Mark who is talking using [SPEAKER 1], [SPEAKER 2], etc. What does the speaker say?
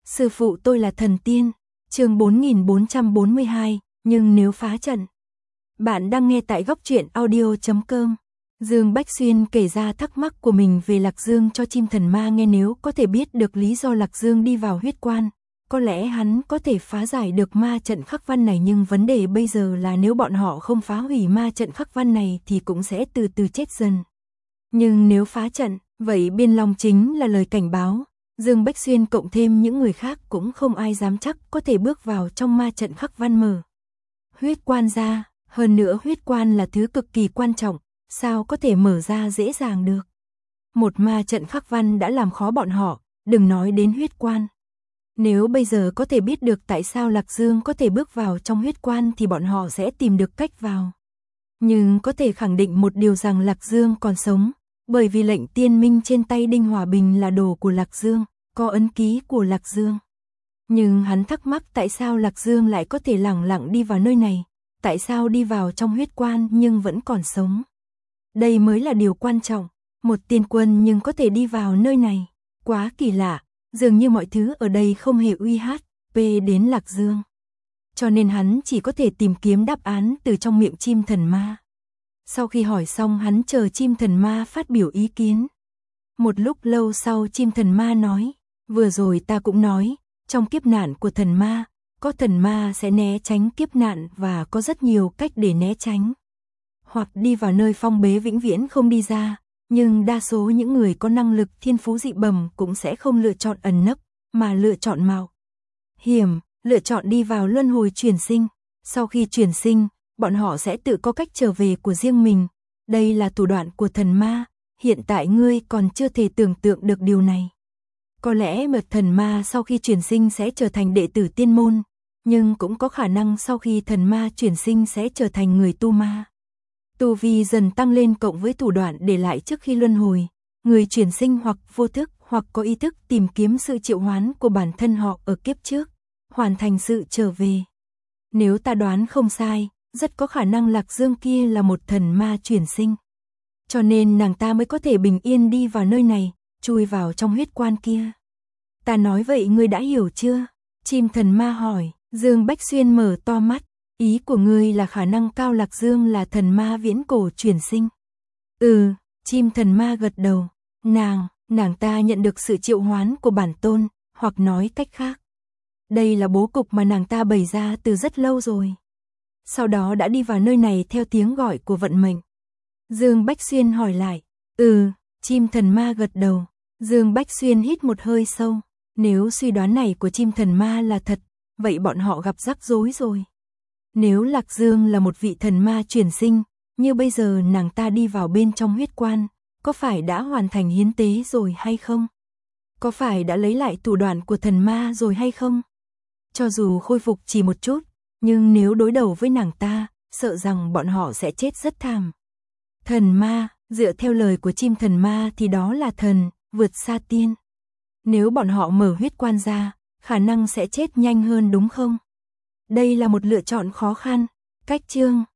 [SPEAKER 1] Sư phụ tôi là thần tiên. Chương 4442, nhưng nếu phá trận. Bạn đang nghe tại góc truyện audio.com. Dương Bách Xuyên kể ra thắc mắc của mình về Lạc Dương cho chim thần ma nghe, nếu có thể biết được lý do Lạc Dương đi vào huyết quan, có lẽ hắn có thể phá giải được ma trận khắc văn này, nhưng vấn đề bây giờ là nếu bọn họ không phá hủy ma trận khắc văn này thì cũng sẽ từ từ chết dần. Nhưng nếu phá trận, vậy Biên Long chính là lời cảnh báo. Dương Bách Xuyên cộng thêm những người khác cũng không ai dám chắc có thể bước vào trong ma trận khắc văn mở huyết quan ra, hơn nữa huyết quan là thứ cực kỳ quan trọng, sao có thể mở ra dễ dàng được. Một ma trận khắc văn đã làm khó bọn họ, đừng nói đến huyết quan. Nếu bây giờ có thể biết được tại sao Lạc Dương có thể bước vào trong huyết quan thì bọn họ sẽ tìm được cách vào. Nhưng có thể khẳng định một điều rằng Lạc Dương còn sống, bởi vì lệnh tiên minh trên tay Đinh Hòa Bình là đồ của Lạc Dương, có ấn ký của Lạc Dương. Nhưng hắn thắc mắc tại sao Lạc Dương lại có thể lẳng lặng đi vào nơi này, tại sao đi vào trong huyết quan nhưng vẫn còn sống. Đây mới là điều quan trọng, một tiên quân nhưng có thể đi vào nơi này, quá kỳ lạ, dường như mọi thứ ở đây không hề uy hiếp đến Lạc Dương. Cho nên hắn chỉ có thể tìm kiếm đáp án từ trong miệng chim thần ma. Sau khi hỏi xong hắn chờ chim thần ma phát biểu ý kiến. Một lúc lâu sau chim thần ma nói, vừa rồi ta cũng nói, trong kiếp nạn của thần ma, có thần ma sẽ né tránh kiếp nạn và có rất nhiều cách để né tránh. Hoặc đi vào nơi phong bế vĩnh viễn không đi ra, nhưng đa số những người có năng lực thiên phú dị bẩm cũng sẽ không lựa chọn ẩn nấp, mà lựa chọn mạo hiểm, lựa chọn đi vào luân hồi chuyển sinh. Sau khi chuyển sinh, bọn họ sẽ tự có cách trở về của riêng mình. Đây là thủ đoạn của thần ma, hiện tại ngươi còn chưa thể tưởng tượng được điều này. Có lẽ một thần ma sau khi chuyển sinh sẽ trở thành đệ tử tiên môn, nhưng cũng có khả năng sau khi thần ma chuyển sinh sẽ trở thành người tu ma. Tu vi dần tăng lên cộng với thủ đoạn để lại trước khi luân hồi, người chuyển sinh hoặc vô thức hoặc có ý thức tìm kiếm sự triệu hoán của bản thân họ ở kiếp trước, hoàn thành sự trở về. Nếu ta đoán không sai, rất có khả năng Lạc Dương kia là một thần ma chuyển sinh. Cho nên nàng ta mới có thể bình yên đi vào nơi này, chui vào trong huyết quan kia. Ta nói vậy ngươi đã hiểu chưa? Chim thần ma hỏi. Dương Bách Xuyên mở to mắt. Ý của ngươi là khả năng cao Lạc Dương là thần ma viễn cổ chuyển sinh. Chim thần ma gật đầu. Nàng ta nhận được sự triệu hoán của bản tôn, hoặc nói cách khác. Đây là bố cục mà nàng ta bày ra từ rất lâu rồi. Sau đó đã đi vào nơi này theo tiếng gọi của vận mệnh. Dương Bách Xuyên hỏi lại. Chim thần ma gật đầu. Dương Bách Xuyên hít một hơi sâu. Nếu suy đoán này của chim thần ma là thật, vậy bọn họ gặp rắc rối rồi. Nếu Lạc Dương là một vị thần ma chuyển sinh, như bây giờ nàng ta đi vào bên trong huyết quan, có phải đã hoàn thành hiến tế rồi hay không? Có phải đã lấy lại thủ đoạn của thần ma rồi hay không? Cho dù khôi phục chỉ một chút, nhưng nếu đối đầu với nàng ta, sợ rằng bọn họ sẽ chết rất thảm. Thần ma, dựa theo lời của chim thần ma thì đó là thần, vượt xa tiên. Nếu bọn họ mở huyết quan ra, khả năng sẽ chết nhanh hơn đúng không? Đây là một lựa chọn khó khăn. Cách chương